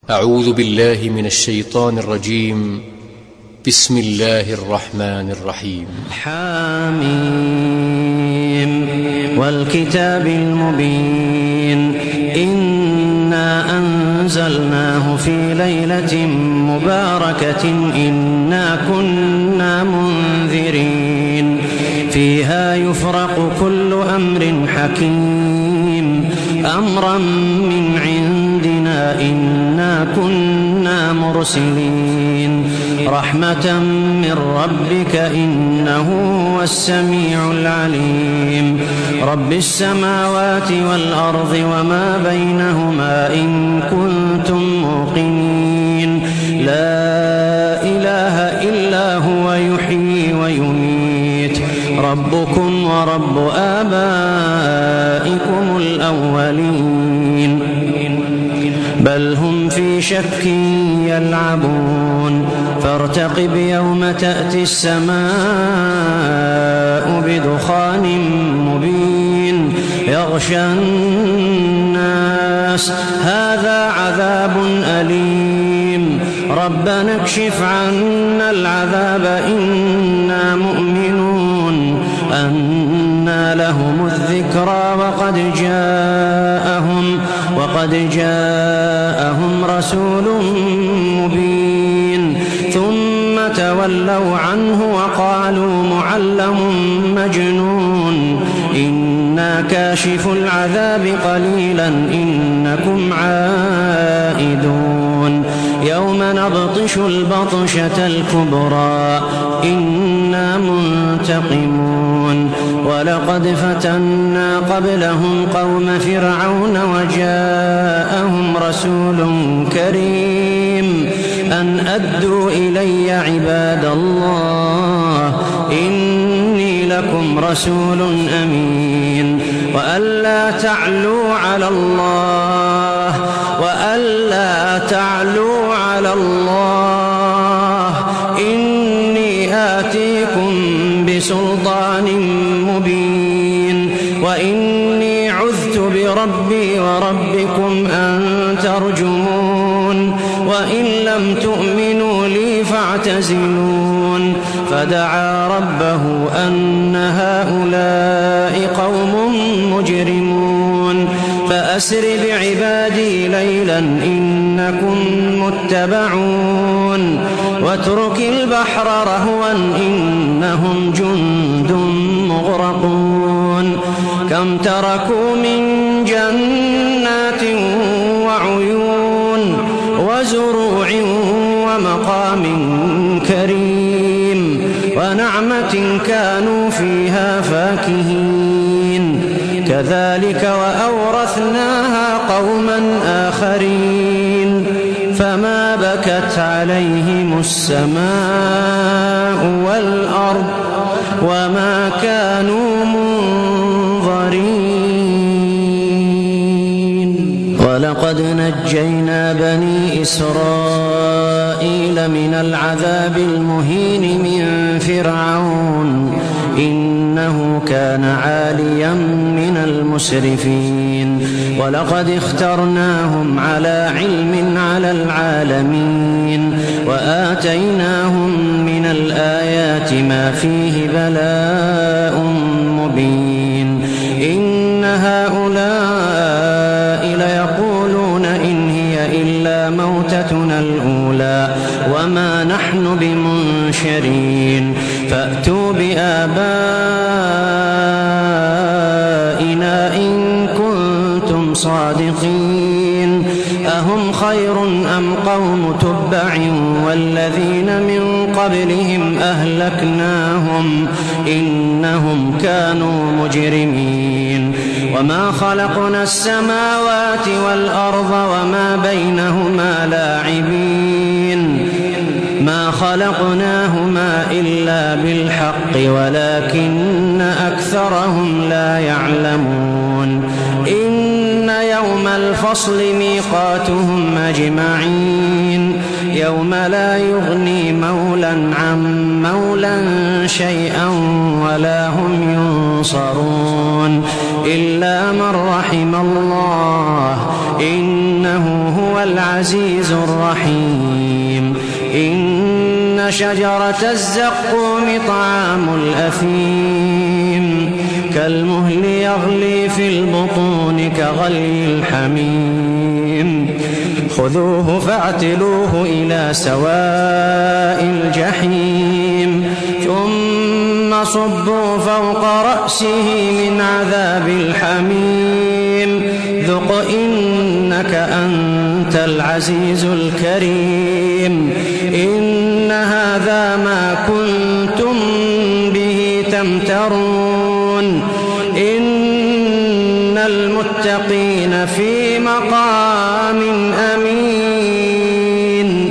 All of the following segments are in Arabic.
أعوذ بالله من الشيطان الرجيم. بسم الله الرحمن الرحيم. حاميم والكتاب المبين إنا أنزلناه في ليلة مباركة إنا كنا منذرين فيها يفرق كل أمر حكيم أمرا من عندنا إنا كنا مرسلين رحمة من ربك إنه هو السميع العليم رب السماوات والأرض وما بينهما إن كنتم موقنين لا إله إلا هو يحيي ويميت ربكم ورب آبائكم الأولين بل هم في شك يلعبون فارتقب يوم تأتي السماء بدخان مبين يغشى الناس هذا عذاب أليم ربنا اكشف عنا العذاب إنا مؤمنون أنى لهم الذكرى وقد جاءهم رسول مبين ثم تولوا عنه وقالوا معلم مجنون إنا كاشف العذاب قليلا إنكم عائدون يوم نبطش البطشة الكبرى إنا منتقمون ولقد فتنا قبلهم قوم فرعون وجاءهم رسول كريم أن أدوا إلي عباد الله إني لكم رسول أمين وألا تعلوا على الله إني آتيكم بسلطان مبين وإني عذت بربي وربكم أن ترجمون وإن لم تؤمنوا لي فاعتزلون فدعا ربه أن هؤلاء قوم مجرمون فأسر بعبادي ليلا إنكم متبعون واترك البحر رهوا إنهم جند مغرقون كم تركوا من جنات وعيون وزروع ومقام كريم ونعمة كانوا فيها فاكهين كذلك وأورثناها قوما آخرين فما بكت عليهم السماء والأرض وما كانوا منظرين ولقد نجينا بني إسرائيل من العذاب المهين من فرعون إنه كان عاليا من المسرفين ولقد اخترناهم على علم على العالمين وآتيناهم من الآيات ما فيه بلاء مبين إن هؤلاء ليقولون إن هي إلا موتتنا الأولى وما نحن بمنشرين فأتوا بآبائنا إن كنتم صادقين أهم خير أم قوم تبع والذين من قبلهم أهلكناهم إنهم كانوا مجرمين وما خلقنا السماوات والأرض وما بينهما لاعبين ما خلقناهما إلا بالحق ولكن أكثرهم لا يعلمون إن يوم الفصل ميقاتهم أجمعين يوم لا يغني مولى عن مولى شيئا ولا هم ينصرون إلا من رحم الله إنه هو هو العزيز الرحيم. إن شجرة الزقوم طعام الأثيم كالمهل يغلي في البطون كغلي الحميم. خذوه فاعتلوه إلى سواء الجحيم ثم صبوا فوق رأسه من عذاب الحميم ذق إنك أنت العزيز الكريم. إن هذا ما كنتم به تمترون. إن المتقين في مقام أمين.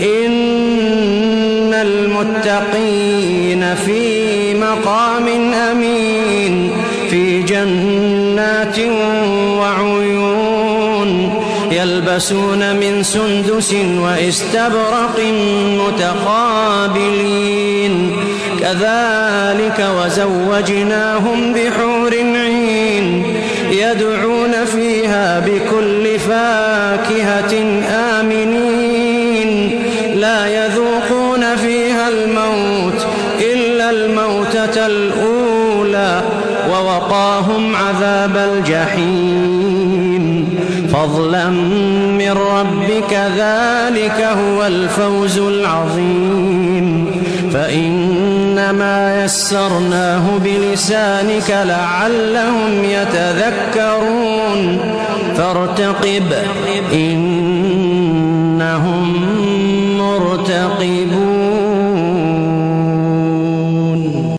إن المتقين في مقام أمين في جنات وعيون يلبسون من سندس وإستبرق متقابلين كذلك وزوجناهم بحور عين يدعون فيها بكل فاكهة آمنين لا يذوقون فيها الموت إلا الموتة الأولى ووقاهم عذاب الجحيم فضلا من ربك ذلك هو الفوز العظيم. فإنما يسرناه بلسانك لعلهم يتذكرون فارتقب إنهم مرتقبون.